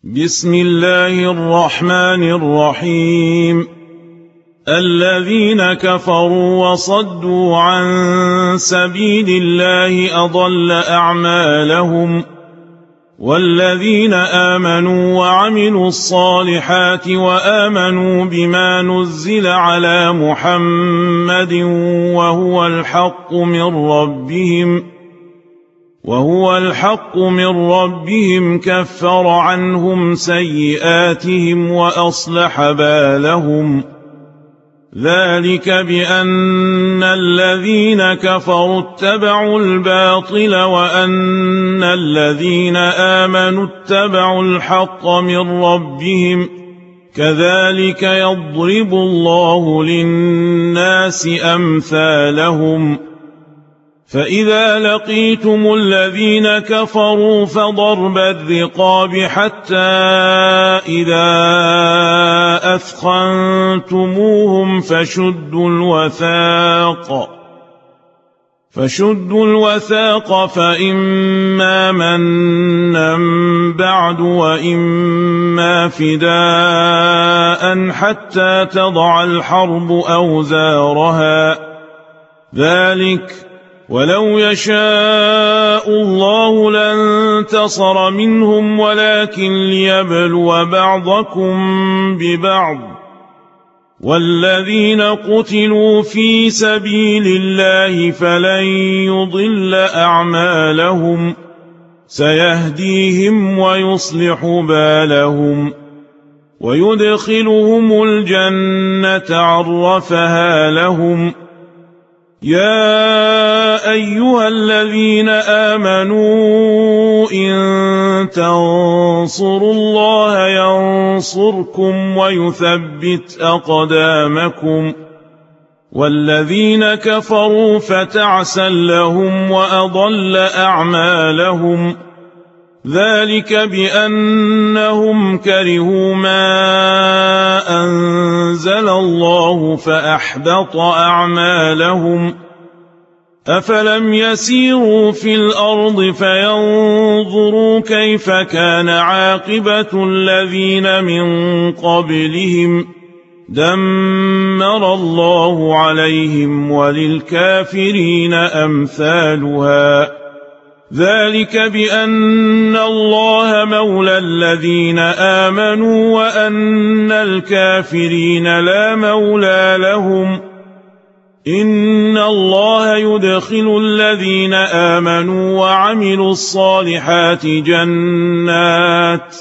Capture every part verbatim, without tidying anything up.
بسم الله الرحمن الرحيم. الذين كفروا وصدوا عن سبيل الله أضل أعمالهم، والذين آمنوا وعملوا الصالحات وآمنوا بما نزل على محمد وهو الحق من ربهم وهو الحق من ربهم كفر عنهم سيئاتهم وأصلح بالهم. ذلك بأن الذين كفروا اتبعوا الباطل وأن الذين آمنوا اتبعوا الحق من ربهم، كذلك يضرب الله للناس أمثالهم. فإذا لقيتم الذين كفروا فضرب الرقاب حتى إذا أثخنتموهم فشدوا الوثاق فشدوا الوثاق فإما منا بعد وإما فداء حتى تضع الحرب أوزارها. ذلك ولو يشاء الله لانتصر منهم ولكن ليبلو بعضكم ببعض. والذين قتلوا في سبيل الله فلن يضل أعمالهم، سيهديهم ويصلح بالهم ويدخلهم الجنة عرفها لهم. يا أيها الذين آمنوا إن تنصروا الله ينصركم ويثبت أقدامكم. والذين كفروا فتعسا لهم وأضل أعمالهم. ذلك بأنهم كرهوا ما أنزل الله فأحبط أعمالهم. أفلم يسيروا في الأرض فينظروا كيف كان عاقبة الذين من قبلهم، دمر الله عليهم وللكافرين أمثالها. ذلك بأن الله مولى الذين آمنوا وأن الكافرين لا مولى لهم. إن الله يدخل الذين آمنوا وعملوا الصالحات جنات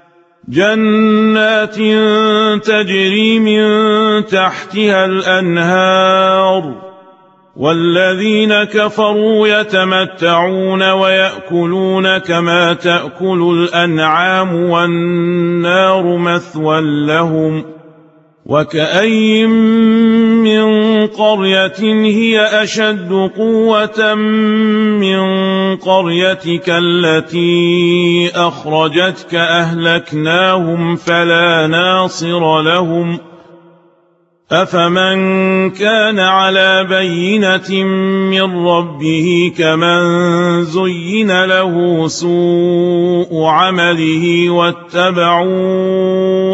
جنات تجري من تحتها الأنهار. والذين كفروا يتمتعون ويأكلون كما تأكل الأنعام والنار مثوى لهم. وكأي من قرية هي أشد قوة من قريتك التي أخرجتك أهلكناهم فلا ناصر لهم. أفمن كان على بينة من ربه كمن زين له سوء عمله واتبعوا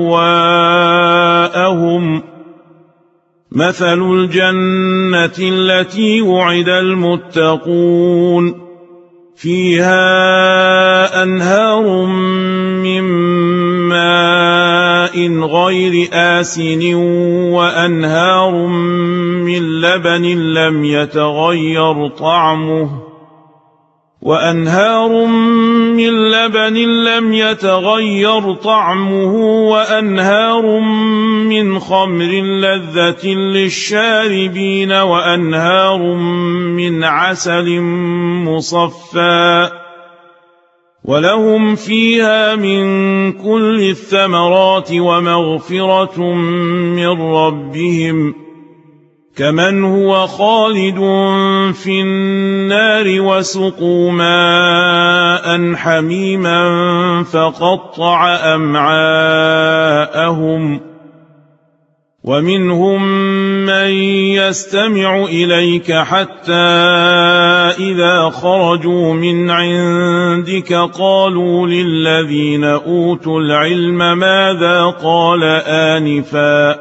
أهواءهم. مثل الجنة التي وعد المتقون فيها أنهار من ماء غير آسن وأنهار من لبن لم يتغير طعمه وأنهار من لبن لم يتغير طعمه وأنهار من خمر لذة للشاربين وأنهار من عسل مصفى ولهم فيها من كل الثمرات ومغفرة من ربهم، كمن هو خالد في النار وسقوا ماء حميما فقطع أمعاءهم. ومنهم من يستمع إليك حتى إذا خرجوا من عندك قالوا للذين أوتوا العلم ماذا قال آنفا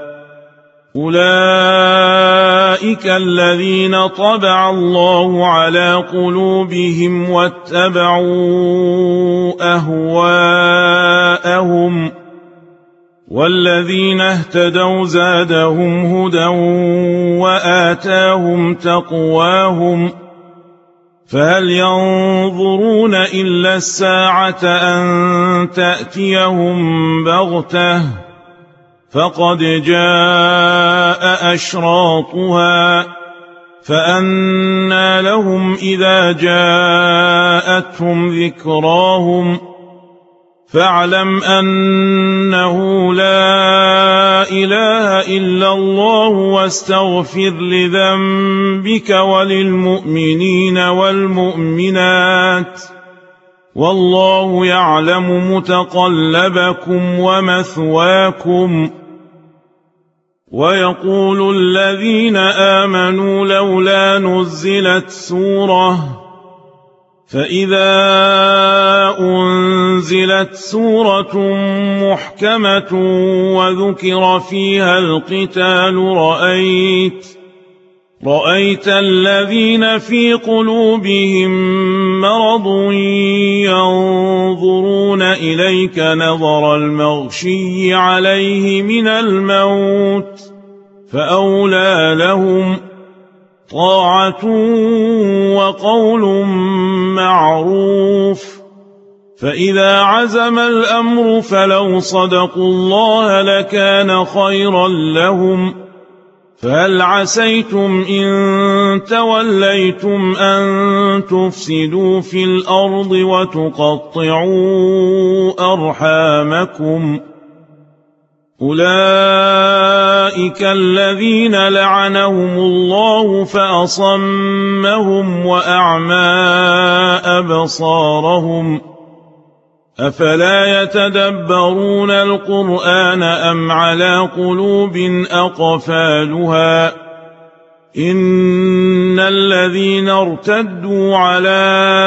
أولئك الذين طبع الله على قلوبهم واتبعوا أهواءهم والذين اهتدوا زادهم هدى وآتاهم تقواهم فهل ينظرون إلا الساعة أن تأتيهم بغتة فقد جاء أشراطها فأنى لهم إذا جاءتهم ذكراهم فاعلم أنه لا إله إلا الله واستغفر لذنبك وللمؤمنين والمؤمنات والله يعلم متقلبكم ومثواكم. ويقول الذين آمنوا لولا نزلت سورة فإذا أنزلت سورة محكمة وذكر فيها القتال رأيت رأيت الذين في قلوبهم مرض ينظرون إليك نظر المغشي عليه من الموت فأولى لهم طاعة وقول معروف فإذا عزم الأمر فلو صدقوا الله لكان خيرا لهم فهل عسيتم إن توليتم أن تفسدوا في الأرض وتقطعوا أرحامكم أولئك الذين لعنهم الله فأصمهم وأعمى أبصارهم أفلا يتدبرون القرآن أم على قلوب أقفالها إن الذين ارتدوا على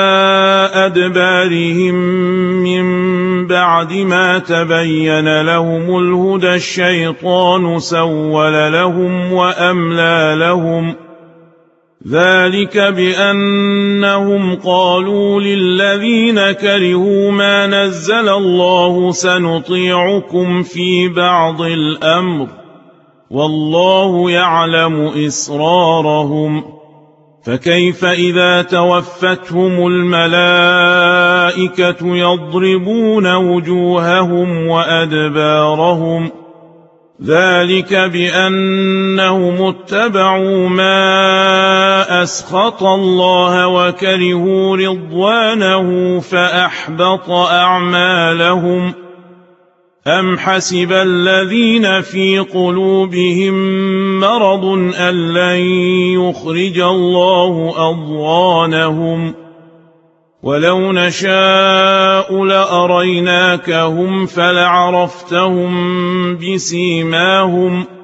أدبارهم من بعد ما تبين لهم الهدى الشيطان سول لهم وأملى لهم ذلك بأنهم قالوا للذين كرهوا ما نزل الله سنطيعكم في بعض الأمر والله يعلم إسرارهم فكيف إذا توفتهم الملائكة يضربون وجوههم وأدبارهم ذلك بأنهم اتبعوا ما أسخط الله وكرهوا رضوانه فأحبط أعمالهم أم حسب الذين في قلوبهم مرض أن لن يخرج الله أضغانهم ولو نشاء لأريناكهم فلعرفتهم بسيماهم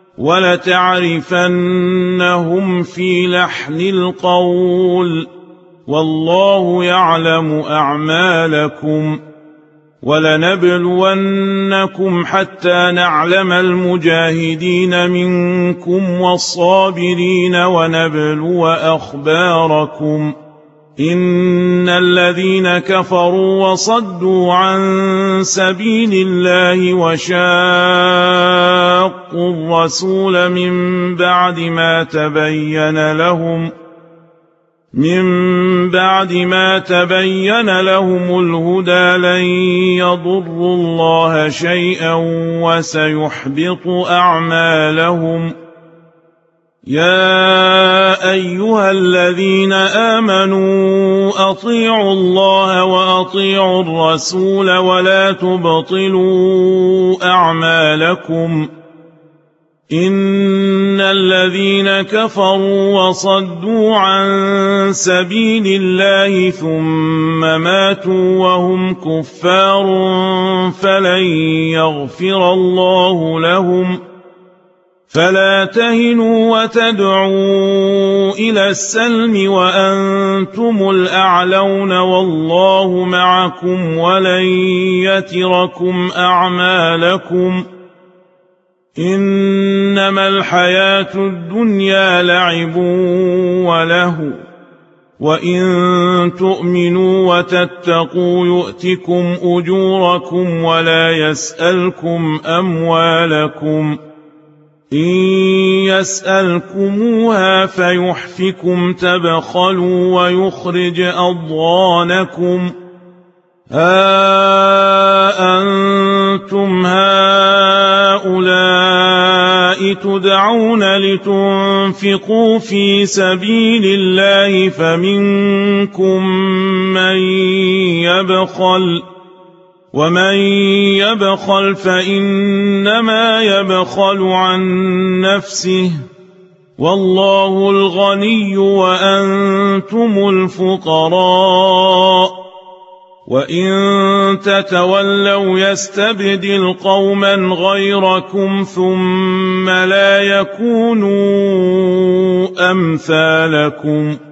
ولتعرفنهم في لحن القول والله يعلم أعمالكم ولنبلونكم حتى نعلم المجاهدين منكم والصابرين ونبلو أخباركم إن الذين كفروا وصدوا عن سبيل الله وشاقوا الرسول من بعد ما تبين لهم من بعد ما تبين لهم الهدى لن يضروا الله شيئا وسيحبط أعمالهم يا أيها الذين آمنوا أطيعوا الله وأطيعوا الرسول ولا تبطلوا أعمالكم إن الذين كفروا وصدوا عن سبيل الله ثم ماتوا وهم كفار فلن يغفر الله لهم فلا تهنوا وتدعوا إلى السلم وأنتم الأعلون والله معكم ولن يتركم أعمالكم إنما الحياة الدنيا لعب وله وإن تؤمنوا وتتقوا يؤتكم أجوركم ولا يسألكم أموالكم إن يسألكموها فيحفكم تبخلوا ويخرج أضغانكم ها أنتم هؤلاء تدعون لتنفقوا في سبيل الله فمنكم من يبخل ومن يبخل فإنما يبخل عن نفسه والله الغني وأنتم الفقراء وإن تتولوا يستبدل قوما غيركم ثم لا يكونوا أمثالكم